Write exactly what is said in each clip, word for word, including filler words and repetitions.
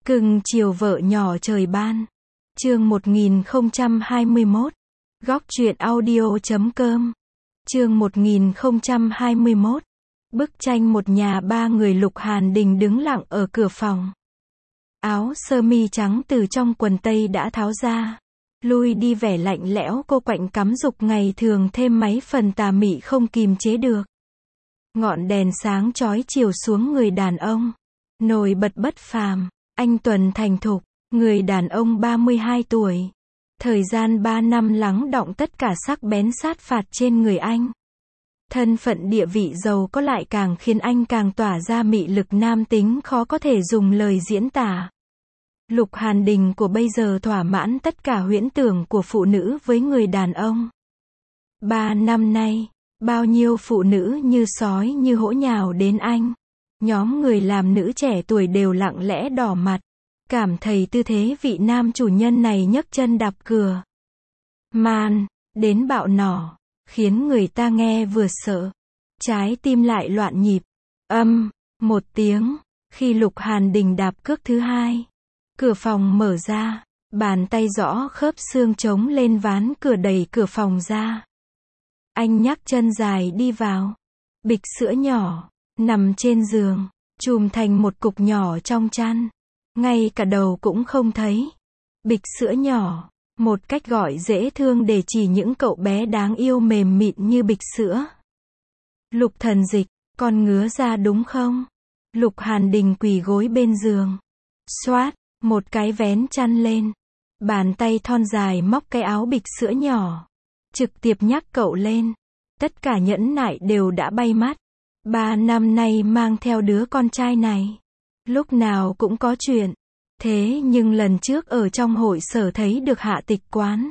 Cưng chiều vợ nhỏ trời ban. Chương một nghìn không trăm hai mươi mốt. Góc truyện audio chấm com. Chương một nghìn không trăm hai mươi mốt. Bức tranh một nhà ba người. Lục Hàn Đình đứng lặng ở cửa phòng. Áo sơ mi trắng từ trong quần tây đã tháo ra. Lui đi vẻ lạnh lẽo cô quạnh cắm dục ngày thường thêm mấy phần tà mị không kìm chế được. Ngọn đèn sáng chói chiếu xuống người đàn ông. Nổi bật bất phàm, anh tuấn thành thục, người đàn ông ba mươi hai tuổi. Thời gian ba năm lắng đọng tất cả sắc bén sát phạt trên người anh. Thân phận địa vị giàu có lại càng khiến anh càng tỏa ra mị lực nam tính khó có thể dùng lời diễn tả. Lục Hàn Đình của bây giờ thỏa mãn tất cả huyễn tưởng của phụ nữ với người đàn ông. Ba năm nay, bao nhiêu phụ nữ như sói như hổ nhào đến anh. Nhóm người làm nữ trẻ tuổi đều lặng lẽ đỏ mặt. Cảm thấy tư thế vị nam chủ nhân này nhấc chân đạp cửa. Man, đến bạo nỏ, khiến người ta nghe vừa sợ. Trái tim lại loạn nhịp. Âm, một tiếng, khi Lục Hàn Đình đạp cước thứ hai. Cửa phòng mở ra, bàn tay rõ khớp xương trống lên ván cửa đẩy cửa phòng ra. Anh nhấc chân dài đi vào. Bịch sữa nhỏ, nằm trên giường, chùm thành một cục nhỏ trong chăn. Ngay cả đầu cũng không thấy. Bịch sữa nhỏ, một cách gọi dễ thương để chỉ những cậu bé đáng yêu mềm mịn như bịch sữa. Lục Thần Dịch, con ngứa ra đúng không? Lục Hàn Đình quỳ gối bên giường. Xoát, một cái vén chăn lên. Bàn tay thon dài móc cái áo bịch sữa nhỏ. Trực tiếp nhắc cậu lên. Tất cả nhẫn nại đều đã bay mắt. Ba năm nay mang theo đứa con trai này. Lúc nào cũng có chuyện. Thế nhưng lần trước ở trong hội sở thấy được Hạ Tịch Quán.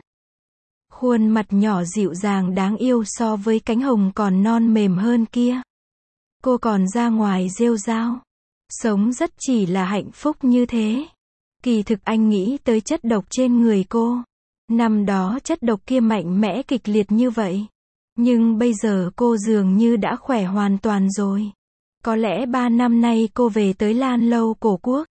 Khuôn mặt nhỏ dịu dàng đáng yêu so với cánh hồng còn non mềm hơn kia. Cô còn ra ngoài rêu rao. Sống rất chỉ là hạnh phúc như thế. Kỳ thực anh nghĩ tới chất độc trên người cô. Năm đó chất độc kia mạnh mẽ kịch liệt như vậy. Nhưng bây giờ cô dường như đã khỏe hoàn toàn rồi. Có lẽ ba năm nay cô về tới Lan Lâu Cổ Quốc.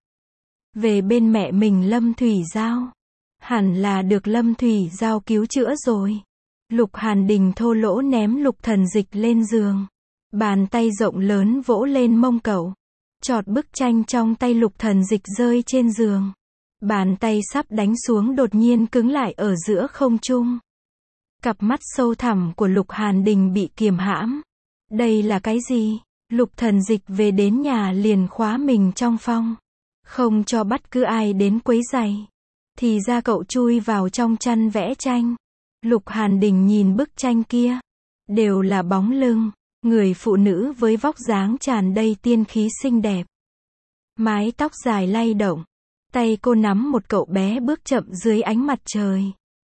Về bên mẹ mình Lâm Thủy Giao. Hẳn là được Lâm Thủy Giao cứu chữa rồi. Lục Hàn Đình thô lỗ ném Lục Thần Dịch lên giường. Bàn tay rộng lớn vỗ lên mông cậu. Chọt bức tranh trong tay Lục Thần Dịch rơi trên giường. Bàn tay sắp đánh xuống đột nhiên cứng lại ở giữa không trung. Cặp mắt sâu thẳm của Lục Hàn Đình bị kiềm hãm. Đây là cái gì? Lục Thần Dịch về đến nhà liền khóa mình trong phòng. Không cho bất cứ ai đến quấy rầy. Thì ra cậu chui vào trong chăn vẽ tranh. Lục Hàn Đình nhìn bức tranh kia. Đều là bóng lưng. Người phụ nữ với vóc dáng tràn đầy tiên khí xinh đẹp. Mái tóc dài lay động. Tay cô nắm một cậu bé bước chậm dưới ánh mặt trời.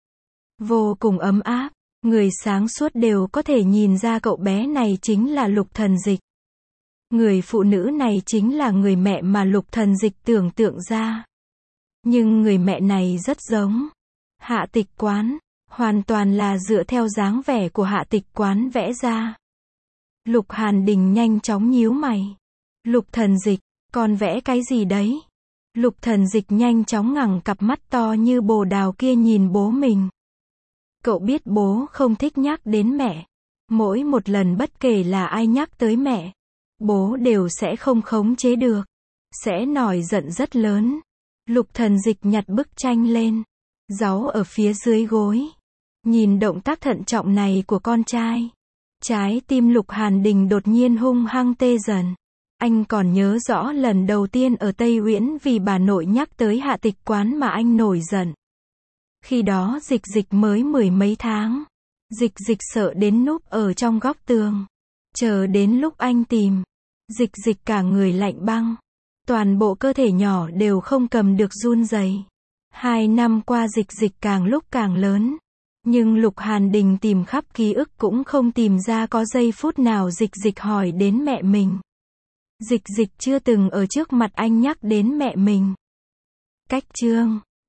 Vô cùng ấm áp. Người sáng suốt đều có thể nhìn ra cậu bé này chính là Lục Thần Dịch. Người phụ nữ này chính là người mẹ mà Lục Thần Dịch tưởng tượng ra. Nhưng người mẹ này rất giống Hạ Tịch Quán, hoàn toàn là dựa theo dáng vẻ của Hạ Tịch Quán vẽ ra. Lục Hàn Đình nhanh chóng nhíu mày. Lục Thần Dịch, con vẽ cái gì đấy? Lục Thần Dịch nhanh chóng ngẩng cặp mắt to như bồ đào kia nhìn bố mình. Cậu biết bố không thích nhắc đến mẹ. Mỗi một lần bất kể là ai nhắc tới mẹ, bố đều sẽ không khống chế được. Sẽ nổi giận rất lớn. Lục Thần Dịch nhặt bức tranh lên. Giấu ở phía dưới gối. Nhìn động tác thận trọng này của con trai. Trái tim Lục Hàn Đình đột nhiên hung hăng tê dần. Anh còn nhớ rõ lần đầu tiên ở Tây Uyển vì bà nội nhắc tới Hạ Tịch Quán mà anh nổi giận. Khi đó Dịch Dịch mới mười mấy tháng. Dịch Dịch sợ đến núp ở trong góc tường. Chờ đến lúc anh tìm. Dịch Dịch cả người lạnh băng. Toàn bộ cơ thể nhỏ đều không cầm được run rẩy. Hai năm qua Dịch Dịch càng lúc càng lớn. Nhưng Lục Hàn Đình tìm khắp ký ức cũng không tìm ra có giây phút nào Dịch Dịch hỏi đến mẹ mình. Dịch Dịch chưa từng ở trước mặt anh nhắc đến mẹ mình. Cách chương